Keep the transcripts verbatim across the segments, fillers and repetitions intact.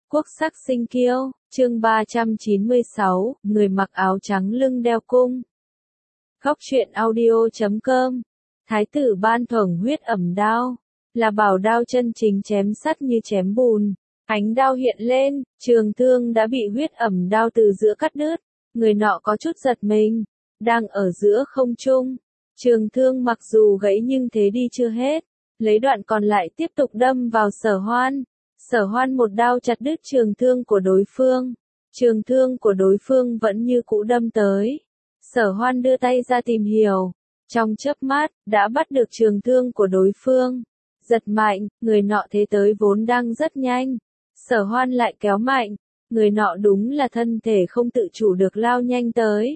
Quốc sắc sinh kiêu, chương ba trăm chín mươi sáu, người mặc áo trắng lưng đeo cung. Góc truyện audio chấm com. Thái tử ban thưởng huyết ẩm đao, là bảo đao chân chính chém sắt như chém bùn. Ánh đao hiện lên, trường thương đã bị huyết ẩm đao từ giữa cắt đứt. Người nọ có chút giật mình, đang ở giữa không trung. Trường thương mặc dù gãy nhưng thế đi chưa hết, lấy đoạn còn lại tiếp tục đâm vào Sở Hoan. Sở Hoan một đao chặt đứt trường thương của đối phương. Trường thương của đối phương vẫn như cũ đâm tới. Sở Hoan đưa tay ra tìm hiểu. Trong chớp mắt, đã bắt được trường thương của đối phương. Giật mạnh, người nọ thế tới vốn đang rất nhanh. Sở Hoan lại kéo mạnh. Người nọ đúng là thân thể không tự chủ được lao nhanh tới.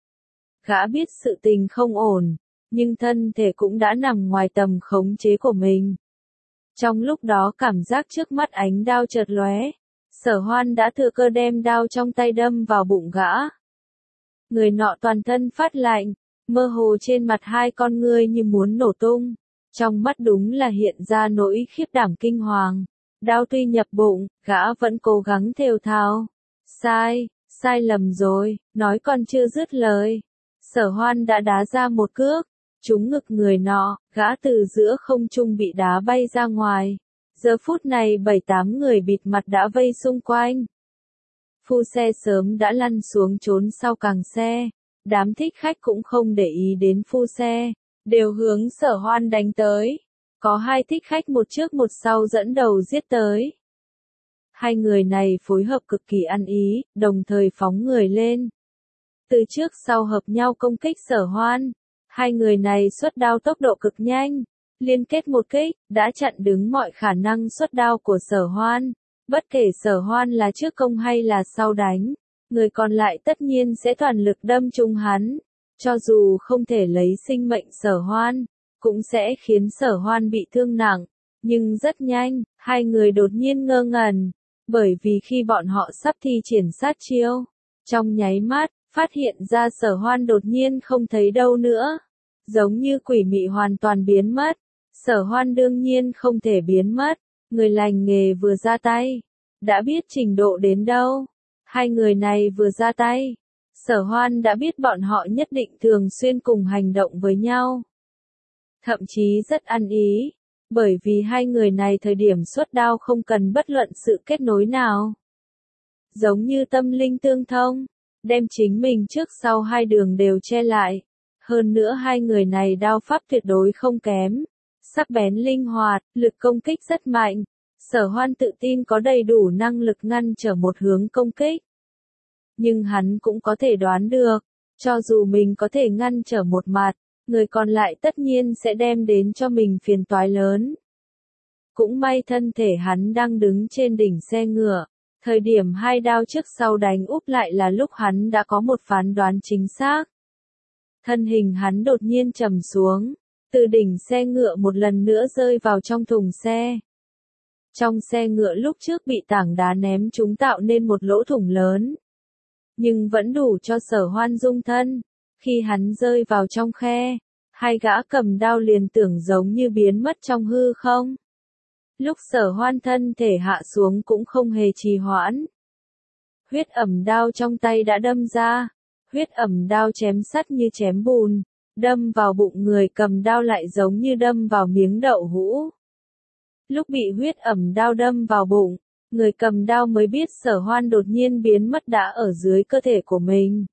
Gã biết sự tình không ổn, nhưng thân thể cũng đã nằm ngoài tầm khống chế của mình. Trong lúc đó cảm giác trước mắt ánh đao chợt lóe, Sở Hoan đã thừa cơ đem đao trong tay đâm vào bụng gã. Người nọ toàn thân phát lạnh, mơ hồ trên mặt hai con ngươi như muốn nổ tung, trong mắt đúng là hiện ra nỗi khiếp đảm kinh hoàng. Đao tuy nhập bụng, gã vẫn cố gắng thều thào. Sai, sai lầm rồi, nói còn chưa dứt lời. Sở Hoan đã đá ra một cước, trúng ngực người nọ, gã từ giữa không trung bị đá bay ra ngoài. Giờ phút này bảy tám người bịt mặt đã vây xung quanh. Phu xe sớm đã lăn xuống trốn sau càng xe. Đám thích khách cũng không để ý đến phu xe, đều hướng Sở Hoan đánh tới. Có hai thích khách một trước một sau dẫn đầu giết tới. Hai người này phối hợp cực kỳ ăn ý, đồng thời phóng người lên. Từ trước sau hợp nhau công kích Sở Hoan. Hai người này xuất đao tốc độ cực nhanh, liên kết một kích, đã chặn đứng mọi khả năng xuất đao của Sở Hoan. Bất kể Sở Hoan là trước công hay là sau đánh, người còn lại tất nhiên sẽ toàn lực đâm trúng hắn. Cho dù không thể lấy sinh mệnh Sở Hoan, cũng sẽ khiến Sở Hoan bị thương nặng. Nhưng rất nhanh, hai người đột nhiên ngơ ngẩn, bởi vì khi bọn họ sắp thi triển sát chiêu, trong nháy mắt, phát hiện ra Sở Hoan đột nhiên không thấy đâu nữa. Giống như quỷ mị hoàn toàn biến mất. Sở Hoan đương nhiên không thể biến mất. Người lành nghề vừa ra tay, đã biết trình độ đến đâu. Hai người này vừa ra tay, Sở Hoan đã biết bọn họ nhất định thường xuyên cùng hành động với nhau. Thậm chí rất ăn ý, bởi vì hai người này thời điểm xuất đao không cần bất luận sự kết nối nào. Giống như tâm linh tương thông, đem chính mình trước sau hai đường đều che lại. Hơn nữa hai người này đao pháp tuyệt đối không kém, sắc bén linh hoạt, lực công kích rất mạnh. Sở Hoan tự tin có đầy đủ năng lực ngăn trở một hướng công kích. Nhưng hắn cũng có thể đoán được, cho dù mình có thể ngăn trở một mặt, người còn lại tất nhiên sẽ đem đến cho mình phiền toái lớn. Cũng may thân thể hắn đang đứng trên đỉnh xe ngựa, thời điểm hai đao trước sau đánh úp lại là lúc hắn đã có một phán đoán chính xác. Thân hình hắn đột nhiên trầm xuống, từ đỉnh xe ngựa một lần nữa rơi vào trong thùng xe. Trong xe ngựa lúc trước bị tảng đá ném trúng tạo nên một lỗ thủng lớn, nhưng vẫn đủ cho Sở Hoan dung thân. Khi hắn rơi vào trong khe, hai gã cầm đao liền tưởng giống như biến mất trong hư không. Lúc Sở Hoan thân thể hạ xuống cũng không hề trì hoãn. Huyết ẩm đao trong tay đã đâm ra. Huyết ẩm đao chém sắt như chém bùn, đâm vào bụng người cầm đao lại giống như đâm vào miếng đậu hũ. Lúc bị huyết ẩm đao đâm vào bụng, người cầm đao mới biết Sở Hoan đột nhiên biến mất đã ở dưới cơ thể của mình.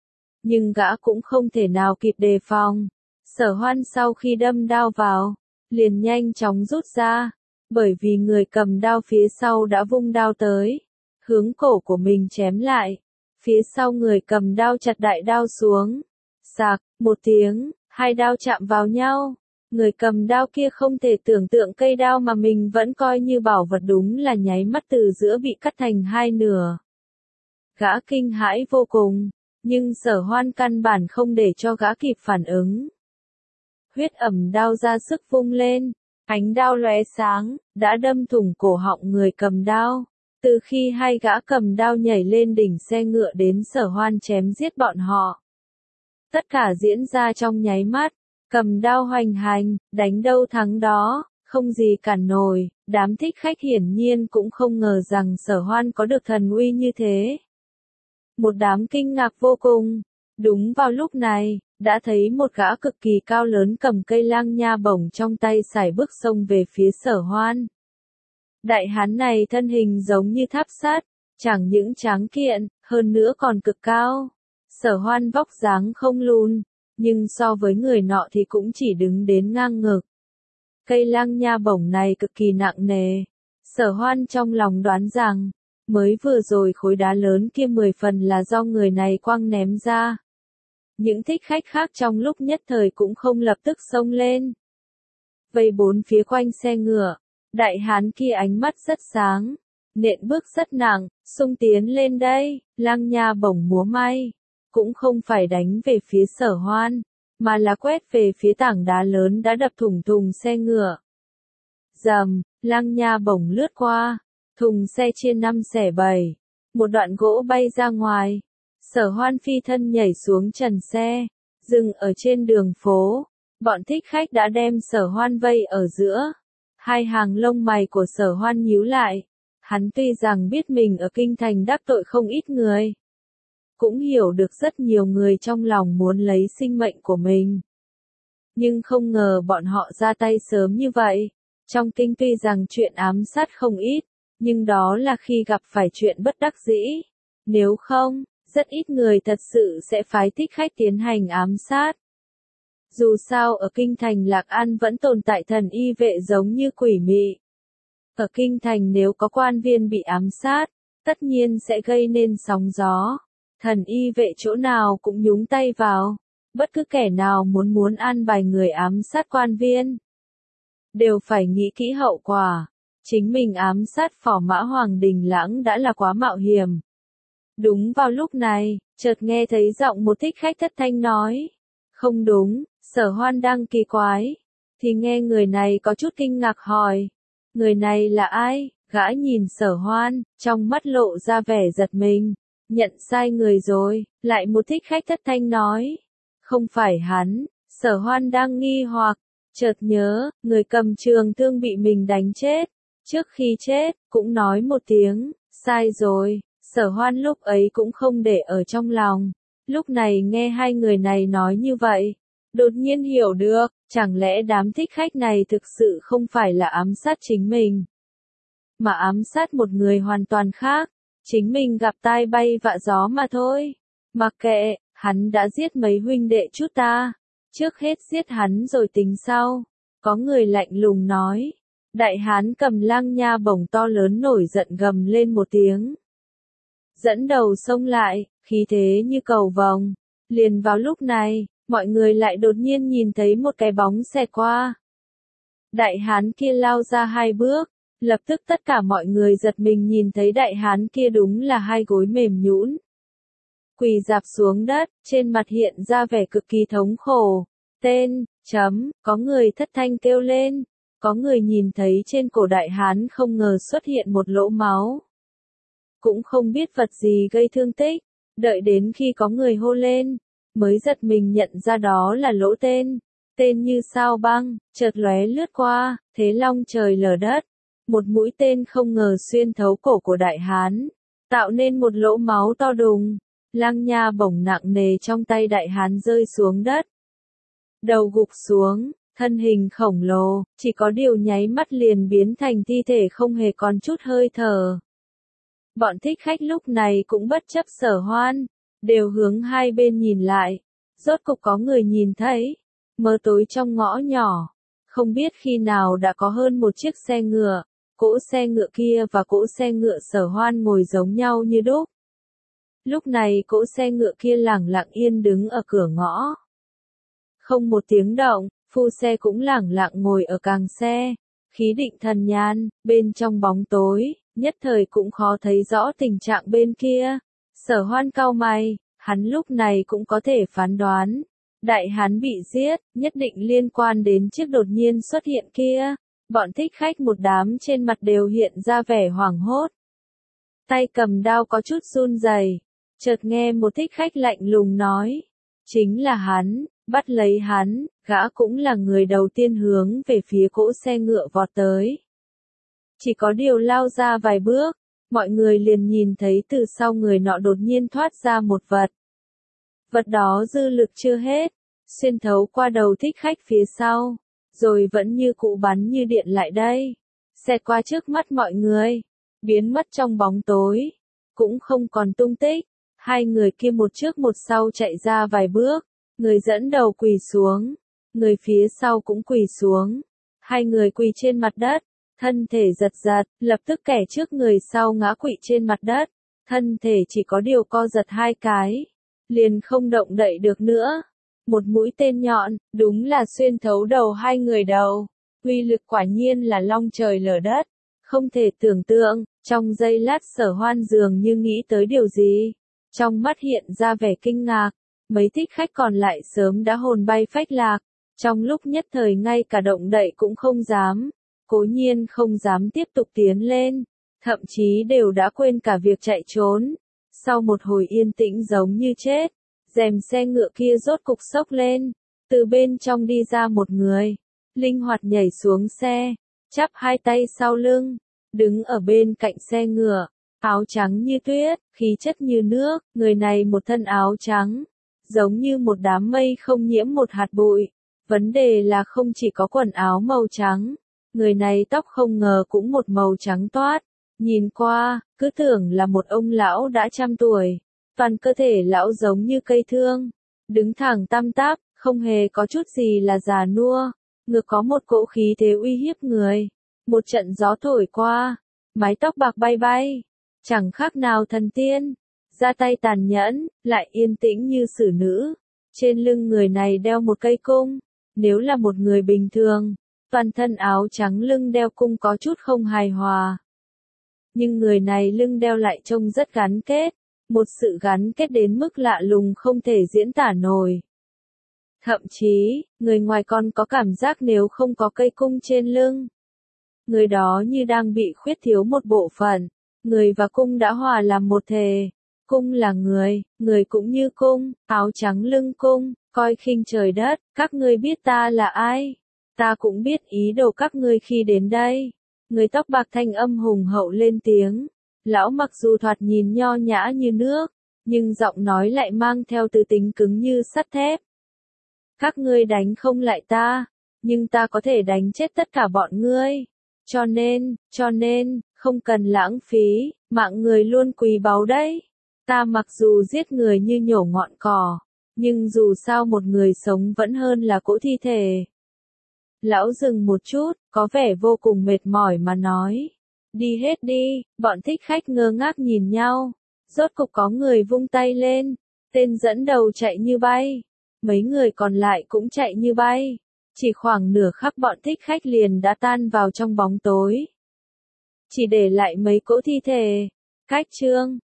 Nhưng gã cũng không thể nào kịp đề phòng. Sở Hoan sau khi đâm đao vào, liền nhanh chóng rút ra, bởi vì người cầm đao phía sau đã vung đao tới, hướng cổ của mình chém lại. Phía sau người cầm đao chặt đại đao xuống. Sạc, một tiếng, hai đao chạm vào nhau. Người cầm đao kia không thể tưởng tượng cây đao mà mình vẫn coi như bảo vật đúng là nháy mắt từ giữa bị cắt thành hai nửa. Gã kinh hãi vô cùng, nhưng Sở Hoan căn bản không để cho gã kịp phản ứng. Huyết ẩm đao ra sức vung lên, ánh đao lóe sáng, đã đâm thủng cổ họng người cầm đao. Từ khi hai gã cầm đao nhảy lên đỉnh xe ngựa đến Sở Hoan chém giết bọn họ. Tất cả diễn ra trong nháy mắt, cầm đao hoành hành, đánh đâu thắng đó, không gì cản nổi, Đám thích khách hiển nhiên cũng không ngờ rằng Sở Hoan có được thần uy như thế. Một đám kinh ngạc vô cùng. Đúng vào lúc này, đã thấy một gã cực kỳ cao lớn cầm cây lang nha bổng trong tay sải bước xông về phía Sở Hoan. Đại hán này thân hình giống như tháp sắt, chẳng những tráng kiện, hơn nữa còn cực cao. Sở Hoan vóc dáng không lùn, nhưng so với người nọ thì cũng chỉ đứng đến ngang ngực. Cây lang nha bổng này cực kỳ nặng nề. Sở Hoan trong lòng đoán rằng, mới vừa rồi khối đá lớn kia mười phần là do người này quăng ném ra. Những thích khách khác trong lúc nhất thời cũng không lập tức xông lên. Vây bốn phía quanh xe ngựa, đại hán kia ánh mắt rất sáng, nện bước rất nặng, xung tiến lên đây, lang nha bổng múa may. Cũng không phải đánh về phía Sở Hoan, mà là quét về phía tảng đá lớn đã đập thủng thùng xe ngựa. Rầm, lang nha bổng lướt qua, thùng xe chia năm xẻ bảy, một đoạn gỗ bay ra ngoài. Sở Hoan phi thân nhảy xuống trần xe, dừng ở trên đường phố. Bọn thích khách đã đem Sở Hoan vây ở giữa. Hai hàng lông mày của Sở Hoan nhíu lại. Hắn tuy rằng biết mình ở kinh thành đắc tội không ít người, cũng hiểu được rất nhiều người trong lòng muốn lấy sinh mệnh của mình. Nhưng không ngờ bọn họ ra tay sớm như vậy. Trong kinh tuy rằng chuyện ám sát không ít, nhưng đó là khi gặp phải chuyện bất đắc dĩ. Nếu không, rất ít người thật sự sẽ phái thích khách tiến hành ám sát. Dù sao ở kinh thành Lạc An vẫn tồn tại thần y vệ giống như quỷ mị. Ở kinh thành nếu có quan viên bị ám sát, tất nhiên sẽ gây nên sóng gió. Thần y vệ chỗ nào cũng nhúng tay vào. Bất cứ kẻ nào muốn muốn an bài người ám sát quan viên, đều phải nghĩ kỹ hậu quả. Chính mình ám sát Phò Mã Hoàng Đình Lãng đã là quá mạo hiểm. Đúng vào lúc này, chợt nghe thấy giọng một thích khách thất thanh nói. Không đúng, Sở Hoan đang kỳ quái. Thì nghe người này có chút kinh ngạc hỏi. Người này là ai? Gã nhìn Sở Hoan, trong mắt lộ ra vẻ giật mình. Nhận sai người rồi, lại một thích khách thất thanh nói. Không phải hắn. Sở Hoan đang nghi hoặc, chợt nhớ, người cầm trường thương bị mình đánh chết. Trước khi chết, cũng nói một tiếng, sai rồi. Sở Hoan lúc ấy cũng không để ở trong lòng. Lúc này nghe hai người này nói như vậy, đột nhiên hiểu được, chẳng lẽ đám thích khách này thực sự không phải là ám sát chính mình, mà ám sát một người hoàn toàn khác. Chính mình gặp tai bay vạ gió mà thôi. Mặc kệ, hắn đã giết mấy huynh đệ chút ta. Trước hết giết hắn rồi tính sau. Có người lạnh lùng nói. Đại hán cầm lang nha bổng to lớn nổi giận gầm lên một tiếng. Dẫn đầu xông lại, khí thế như cầu vồng. Liền vào lúc này, mọi người lại đột nhiên nhìn thấy một cái bóng xẹt qua. Đại hán kia lao ra hai bước. Lập tức tất cả mọi người giật mình nhìn thấy đại hán kia đúng là hai gối mềm nhũn, quỳ rạp xuống đất, trên mặt hiện ra vẻ cực kỳ thống khổ. Tên, chấm, có người thất thanh kêu lên, có người nhìn thấy trên cổ đại hán không ngờ xuất hiện một lỗ máu. Cũng không biết vật gì gây thương tích, đợi đến khi có người hô lên, mới giật mình nhận ra đó là lỗ tên. Tên như sao băng, chợt lóe lướt qua, thế long trời lở đất. Một mũi tên không ngờ xuyên thấu cổ của đại hán, tạo nên một lỗ máu to đùng. Lang nha bổng nặng nề trong tay đại hán rơi xuống đất. Đầu gục xuống, thân hình khổng lồ, chỉ có điều nháy mắt liền biến thành thi thể không hề còn chút hơi thở. Bọn thích khách lúc này cũng bất chấp Sở Hoan, đều hướng hai bên nhìn lại. Rốt cục có người nhìn thấy, mờ tối trong ngõ nhỏ, không biết khi nào đã có hơn một chiếc xe ngựa. Cỗ xe ngựa kia và cỗ xe ngựa Sở Hoan ngồi giống nhau như đúc. Lúc này cỗ xe ngựa kia lẳng lặng yên đứng ở cửa ngõ. Không một tiếng động, phu xe cũng lẳng lặng ngồi ở càng xe. Khí định thần nhàn, bên trong bóng tối, nhất thời cũng khó thấy rõ tình trạng bên kia. Sở Hoan cau mày, hắn lúc này cũng có thể phán đoán. Đại hán bị giết, nhất định liên quan đến chiếc đột nhiên xuất hiện kia. Bọn thích khách một đám trên mặt đều hiện ra vẻ hoảng hốt. Tay cầm đao có chút run rẩy. Chợt nghe một thích khách lạnh lùng nói. Chính là hắn, bắt lấy hắn, gã cũng là người đầu tiên hướng về phía cỗ xe ngựa vọt tới. Chỉ có điều lao ra vài bước, mọi người liền nhìn thấy từ sau người nọ đột nhiên thoát ra một vật. Vật đó dư lực chưa hết, xuyên thấu qua đầu thích khách phía sau, rồi vẫn như cũ bắn như điện lại đây, xẹt qua trước mắt mọi người, biến mất trong bóng tối, cũng không còn tung tích. Hai người kia một trước một sau chạy ra vài bước, người dẫn đầu quỳ xuống, người phía sau cũng quỳ xuống. Hai người quỳ trên mặt đất, thân thể giật giật, lập tức kẻ trước người sau ngã quỵ trên mặt đất, thân thể chỉ có điều co giật hai cái, liền không động đậy được nữa. Một mũi tên nhọn, đúng là xuyên thấu đầu hai người đầu, uy lực quả nhiên là long trời lở đất, không thể tưởng tượng. Trong giây lát Sở Hoan dường như nghĩ tới điều gì, trong mắt hiện ra vẻ kinh ngạc, mấy thích khách còn lại sớm đã hồn bay phách lạc, trong lúc nhất thời ngay cả động đậy cũng không dám, cố nhiên không dám tiếp tục tiến lên, thậm chí đều đã quên cả việc chạy trốn. Sau một hồi yên tĩnh giống như chết, rèm xe ngựa kia rốt cục xốc lên, từ bên trong đi ra một người, linh hoạt nhảy xuống xe, chắp hai tay sau lưng, đứng ở bên cạnh xe ngựa, áo trắng như tuyết, khí chất như nước, người này một thân áo trắng, giống như một đám mây không nhiễm một hạt bụi. Vấn đề là không chỉ có quần áo màu trắng, người này tóc không ngờ cũng một màu trắng toát, nhìn qua, cứ tưởng là một ông lão đã trăm tuổi, toàn cơ thể lão giống như cây thương, đứng thẳng tăm tắp, không hề có chút gì là già nua, ngược có một cỗ khí thế uy hiếp người. Một trận gió thổi qua, mái tóc bạc bay bay, chẳng khác nào thần tiên, ra tay tàn nhẫn, lại yên tĩnh như xử nữ. Trên lưng người này đeo một cây cung, nếu là một người bình thường, toàn thân áo trắng lưng đeo cung có chút không hài hòa. Nhưng người này lưng đeo lại trông rất gắn kết, một sự gắn kết đến mức lạ lùng không thể diễn tả nổi. Thậm chí, người ngoài còn có cảm giác nếu không có cây cung trên lưng, người đó như đang bị khuyết thiếu một bộ phận, người và cung đã hòa làm một thể. Cung là người, người cũng như cung, áo trắng lưng cung, coi khinh trời đất, các ngươi biết ta là ai? Ta cũng biết ý đồ các ngươi khi đến đây. Người tóc bạc thanh âm hùng hậu lên tiếng, lão mặc dù thoạt nhìn nho nhã như nước, nhưng giọng nói lại mang theo tư tính cứng như sắt thép. Các ngươi đánh không lại ta, nhưng ta có thể đánh chết tất cả bọn ngươi. Cho nên, cho nên, không cần lãng phí, mạng người luôn quý báu đấy. Ta mặc dù giết người như nhổ ngọn cỏ, nhưng dù sao một người sống vẫn hơn là cỗ thi thể. Lão dừng một chút, có vẻ vô cùng mệt mỏi mà nói. Đi hết đi, bọn thích khách ngơ ngác nhìn nhau. Rốt cục có người vung tay lên, tên dẫn đầu chạy như bay. Mấy người còn lại cũng chạy như bay. Chỉ khoảng nửa khắc bọn thích khách liền đã tan vào trong bóng tối. Chỉ để lại mấy cỗ thi thể. Cách chương